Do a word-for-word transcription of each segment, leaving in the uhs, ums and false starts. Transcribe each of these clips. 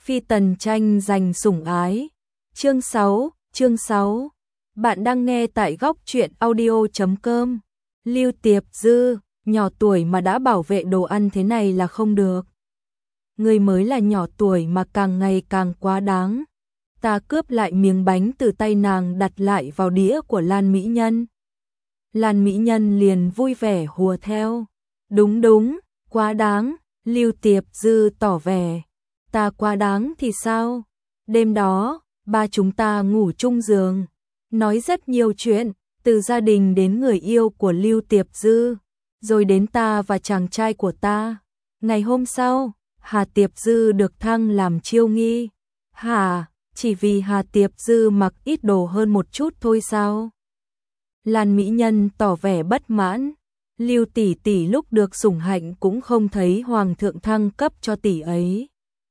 phi tần tranh giành sủng ái. Chương sáu, chương sáu. Bạn đang nghe tại góc truyện audio chấm com. Lưu Tiệp Dư, nhỏ tuổi mà đã bảo vệ đồ ăn thế này là không được. Người mới là nhỏ tuổi mà càng ngày càng quá đáng. Ta cướp lại miếng bánh từ tay nàng đặt lại vào đĩa của Lan Mỹ Nhân. Lan Mỹ Nhân liền vui vẻ hùa theo. Đúng đúng, quá đáng. Lưu Tiệp Dư tỏ vẻ. Ta quá đáng thì sao? Đêm đó, ba chúng ta ngủ chung giường. Nói rất nhiều chuyện, từ gia đình đến người yêu của Lưu Tiệp Dư, rồi đến ta và chàng trai của ta. Ngày hôm sau, Hà Tiệp Dư được thăng làm chiêu nghi. Hả, chỉ vì Hà Tiệp Dư mặc ít đồ hơn một chút thôi sao? Lan Mỹ Nhân tỏ vẻ bất mãn. Lưu tỷ tỷ lúc được sủng hạnh cũng không thấy hoàng thượng thăng cấp cho tỷ ấy.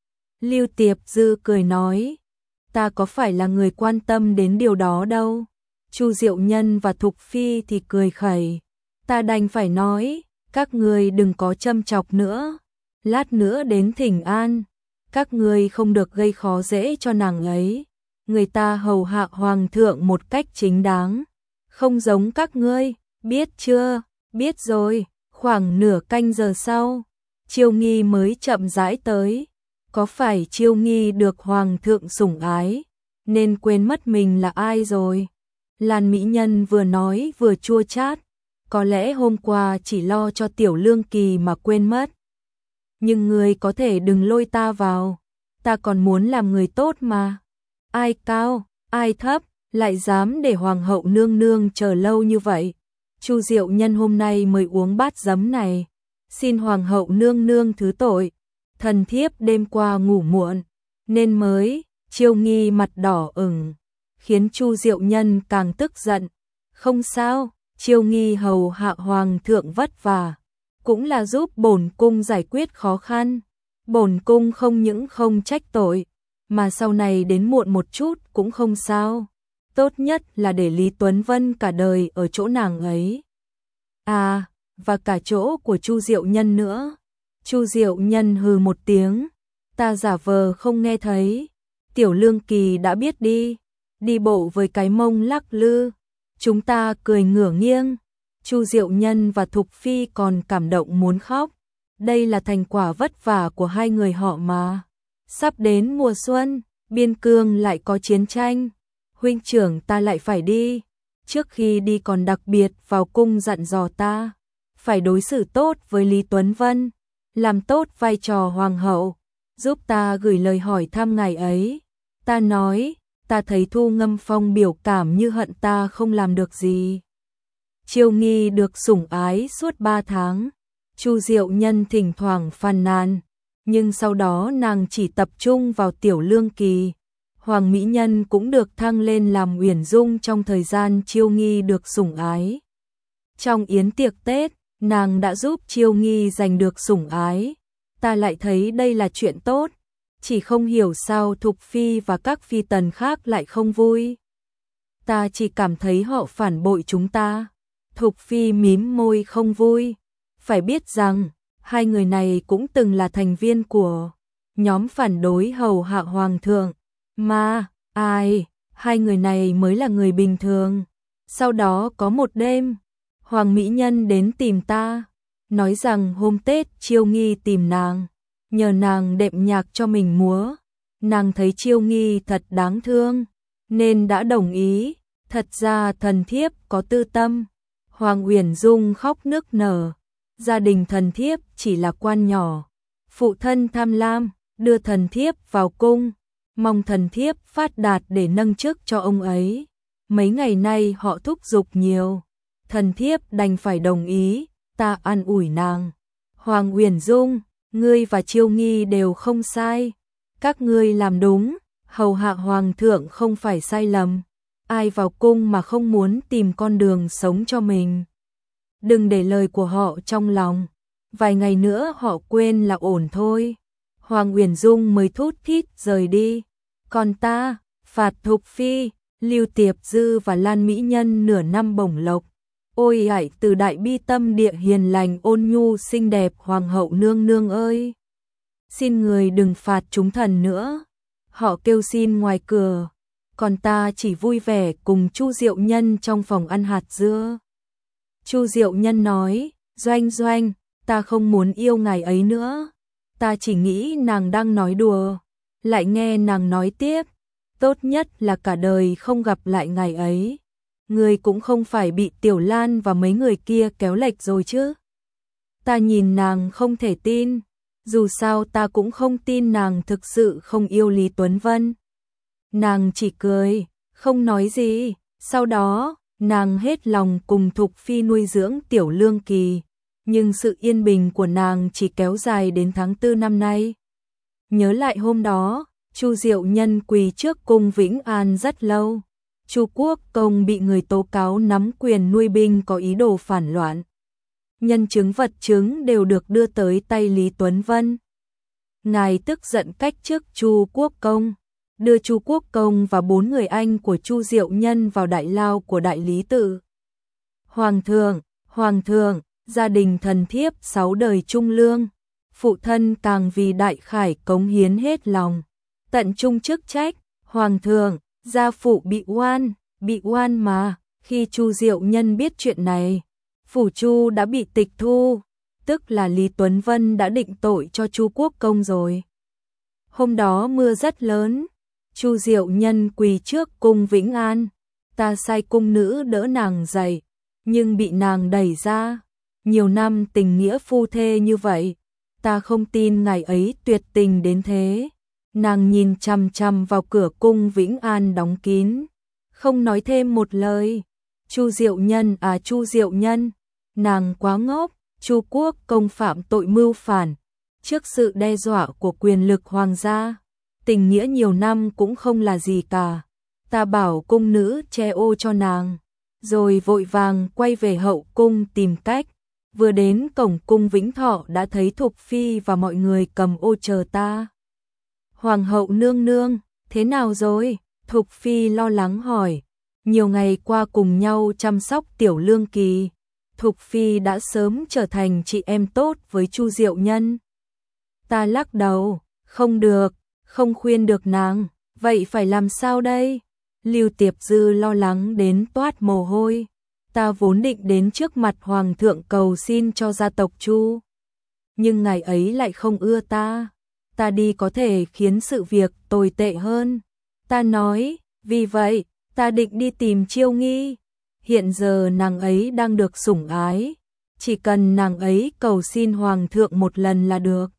Lưu Tiệp Dư cười nói, ta có phải là người quan tâm đến điều đó đâu. Chu Diệu Nhân và Thục Phi thì cười khẩy. Ta đành phải nói, các người đừng có châm chọc nữa. Lát nữa đến Thỉnh An, các người không được gây khó dễ cho nàng ấy. Người ta hầu hạ hoàng thượng một cách chính đáng, không giống các ngươi, biết chưa? Biết rồi. Khoảng nửa canh giờ sau, Chiêu Nghi mới chậm rãi tới. Có phải Chiêu Nghi được hoàng thượng sủng ái nên quên mất mình là ai rồi? Lan Mỹ Nhân vừa nói vừa chua chát. Có lẽ hôm qua chỉ lo cho Tiểu Lương Kỳ mà quên mất. Nhưng người có thể đừng lôi ta vào. Ta còn muốn làm người tốt mà. Ai cao, ai thấp, lại dám để hoàng hậu nương nương chờ lâu như vậy. Chu Diệu Nhân hôm nay mới uống bát giấm này. Xin hoàng hậu nương nương thứ tội. Thần thiếp đêm qua ngủ muộn, nên mới. Chiêu Nghi mặt đỏ ửng, khiến Chu Diệu Nhân càng tức giận. Không sao, Chiêu Nghi hầu hạ hoàng thượng vất vả, cũng là giúp bổn cung giải quyết khó khăn. Bổn cung không những không trách tội, mà sau này đến muộn một chút cũng không sao. Tốt nhất là để Lý Tuấn Vân cả đời ở chỗ nàng ấy. À, và cả chỗ của Chu Diệu Nhân nữa. Chu Diệu Nhân hừ một tiếng, ta giả vờ không nghe thấy. Tiểu Lương Kỳ đã biết đi, đi bộ với cái mông lắc lư. Chúng ta cười ngửa nghiêng. Chu Diệu Nhân và Thục Phi còn cảm động muốn khóc. Đây là thành quả vất vả của hai người họ mà. Sắp đến mùa xuân, biên cương lại có chiến tranh. Huynh trưởng ta lại phải đi. Trước khi đi còn đặc biệt vào cung dặn dò ta phải đối xử tốt với Lý Tuấn Vân, làm tốt vai trò hoàng hậu, giúp ta gửi lời hỏi thăm ngài ấy. Ta nói, ta thấy Thu Ngâm Phong biểu cảm như hận ta không làm được gì. Chiêu Nghi được sủng ái suốt ba tháng. Chu Diệu Nhân thỉnh thoảng phàn nàn, nhưng sau đó nàng chỉ tập trung vào Tiểu Lương Kỳ. Hoàng Mỹ Nhân cũng được thăng lên làm Uyển Dung trong thời gian Chiêu Nghi được sủng ái. Trong yến tiệc Tết, nàng đã giúp Chiêu Nghi giành được sủng ái. Ta lại thấy đây là chuyện tốt, chỉ không hiểu sao Thục Phi và các phi tần khác lại không vui. Ta chỉ cảm thấy họ phản bội chúng ta. Thục Phi mím môi không vui. Phải biết rằng, hai người này cũng từng là thành viên của nhóm phản đối hầu hạ hoàng thượng. Mà, ai, hai người này mới là người bình thường. Sau đó có một đêm, Hoàng Mỹ Nhân đến tìm ta, nói rằng hôm Tết Chiêu Nghi tìm nàng, nhờ nàng đệm nhạc cho mình múa. Nàng thấy Chiêu Nghi thật đáng thương, nên đã đồng ý. Thật ra thần thiếp có tư tâm. Hoàng Uyển Dung khóc nức nở. Gia đình thần thiếp chỉ là quan nhỏ. Phụ thân tham lam, đưa thần thiếp vào cung, mong thần thiếp phát đạt để nâng chức cho ông ấy. Mấy ngày nay họ thúc giục nhiều, thần thiếp đành phải đồng ý. Ta an ủi nàng, Hoàng Uyển Dung, ngươi và Chiêu Nghi đều không sai. Các ngươi làm đúng, hầu hạ hoàng thượng không phải sai lầm. Ai vào cung mà không muốn tìm con đường sống cho mình. Đừng để lời của họ trong lòng, vài ngày nữa họ quên là ổn thôi. Hoàng Uyển Dung mới thút thít rời đi. Còn ta, phạt Thục Phi, Lưu Tiệp Dư và Lan Mỹ Nhân nửa năm bổng lộc. Ôi ải từ đại bi tâm địa hiền lành ôn nhu xinh đẹp hoàng hậu nương nương ơi. Xin người đừng phạt chúng thần nữa. họ kêu xin ngoài cửa, còn ta chỉ vui vẻ cùng Chu Diệu Nhân trong phòng ăn hạt dưa. Chu Diệu Nhân nói, Doanh Doanh, ta không muốn yêu ngài ấy nữa, ta chỉ nghĩ nàng đang nói đùa. Lại nghe nàng nói tiếp, tốt nhất là cả đời không gặp lại ngài ấy. Người cũng không phải bị Tiểu Lan và mấy người kia kéo lệch rồi chứ. Ta nhìn nàng không thể tin, dù sao ta cũng không tin nàng thực sự không yêu Lý Tuấn Vân. Nàng chỉ cười, không nói gì, sau đó, nàng hết lòng cùng Thục Phi nuôi dưỡng Tiểu Lương Kỳ, nhưng sự yên bình của nàng chỉ kéo dài đến tháng tư năm nay. Nhớ lại hôm đó, Chu Diệu Nhân quỳ trước cung Vĩnh An rất lâu. Chu Quốc Công bị người tố cáo nắm quyền nuôi binh có ý đồ phản loạn. Nhân chứng vật chứng đều được đưa tới tay Lý Tuấn Vân. Ngài tức giận cách chức Chu Quốc Công, đưa Chu Quốc Công và bốn người anh của Chu Diệu Nhân vào đại lao của đại lý tự. Hoàng thượng, Hoàng thượng, gia đình thần thiếp sáu đời trung lương, phụ thân càng vì đại khải cống hiến hết lòng, tận trung chức trách. Hoàng thượng, gia phụ bị oan, bị oan mà. Khi Chu Diệu Nhân biết chuyện này, phủ Chu đã bị tịch thu, tức là Lý Tuấn Vân đã định tội cho Chu Quốc Công rồi. Hôm đó mưa rất lớn, Chu Diệu Nhân quỳ trước cung Vĩnh An, ta sai cung nữ đỡ nàng dậy, nhưng bị nàng đẩy ra. Nhiều năm tình nghĩa phu thê như vậy, ta không tin ngày ấy tuyệt tình đến thế. Nàng nhìn chằm chằm vào cửa cung Vĩnh An đóng kín, không nói thêm một lời. Chu Diệu Nhân à Chu Diệu Nhân, nàng quá ngốc, Chu Quốc Công phạm tội mưu phản, trước sự đe dọa của quyền lực hoàng gia, tình nghĩa nhiều năm cũng không là gì cả. Ta bảo cung nữ che ô cho nàng, rồi vội vàng quay về hậu cung tìm cách. Vừa đến cổng cung Vĩnh Thọ đã thấy Thục Phi và mọi người cầm ô chờ ta. Hoàng hậu nương nương, thế nào rồi? Thục Phi lo lắng hỏi. Nhiều ngày qua cùng nhau chăm sóc Tiểu Lương Kỳ, Thục Phi đã sớm trở thành chị em tốt với Chu Diệu Nhân. Ta lắc đầu, không được, không khuyên được nàng, vậy phải làm sao đây? Lưu Tiệp Dư lo lắng đến toát mồ hôi. Ta vốn định đến trước mặt Hoàng thượng cầu xin cho gia tộc Chu, nhưng ngài ấy lại không ưa ta. Ta đi có thể khiến sự việc tồi tệ hơn. Ta nói, vì vậy, ta định đi tìm Chiêu Nghi. Hiện giờ nàng ấy đang được sủng ái, chỉ cần nàng ấy cầu xin Hoàng thượng một lần là được.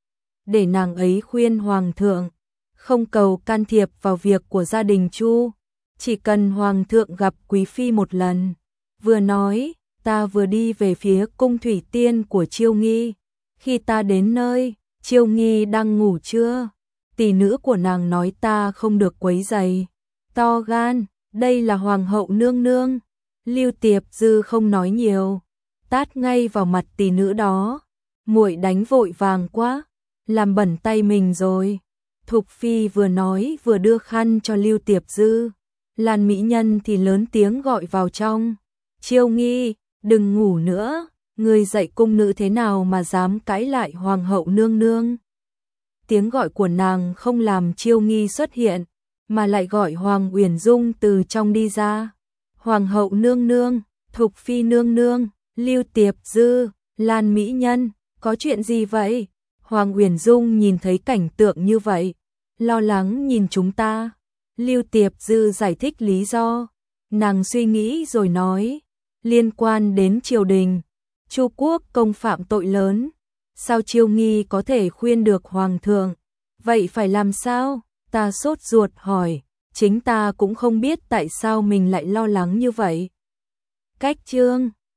Để nàng ấy khuyên Hoàng thượng, không cầu can thiệp vào việc của gia đình Chu, chỉ cần Hoàng thượng gặp Quý Phi một lần. Vừa nói, ta vừa đi về phía cung Thủy Tiên của Chiêu Nghi. Khi ta đến nơi, Chiêu Nghi đang ngủ trưa. Tỷ nữ của nàng nói ta không được quấy rầy. To gan, đây là Hoàng hậu nương nương. Lưu Tiệp Dư không nói nhiều, tát ngay vào mặt tỷ nữ đó. Muội đánh vội vàng quá, làm bẩn tay mình rồi. Thục Phi vừa nói vừa đưa khăn cho Lưu Tiệp Dư. Lan mỹ nhân thì lớn tiếng gọi vào trong. Chiêu Nghi, đừng ngủ nữa, người dạy cung nữ thế nào mà dám cãi lại Hoàng hậu nương nương. Tiếng gọi của nàng không làm Chiêu Nghi xuất hiện, mà lại gọi Hoàng Uyển Dung từ trong đi ra. Hoàng hậu nương nương, Thục Phi nương nương, Lưu Tiệp Dư, Lan mỹ nhân, có chuyện gì vậy? Hoàng Uyển Dung nhìn thấy cảnh tượng như vậy, lo lắng nhìn chúng ta. Lưu Tiệp Dư giải thích lý do, nàng suy nghĩ rồi nói, liên quan đến triều đình, Chu Quốc Công phạm tội lớn, sao Chiêu Nghi có thể khuyên được Hoàng thượng? Vậy phải làm sao? Ta sốt ruột hỏi, chính ta cũng không biết tại sao mình lại lo lắng như vậy. Cách chương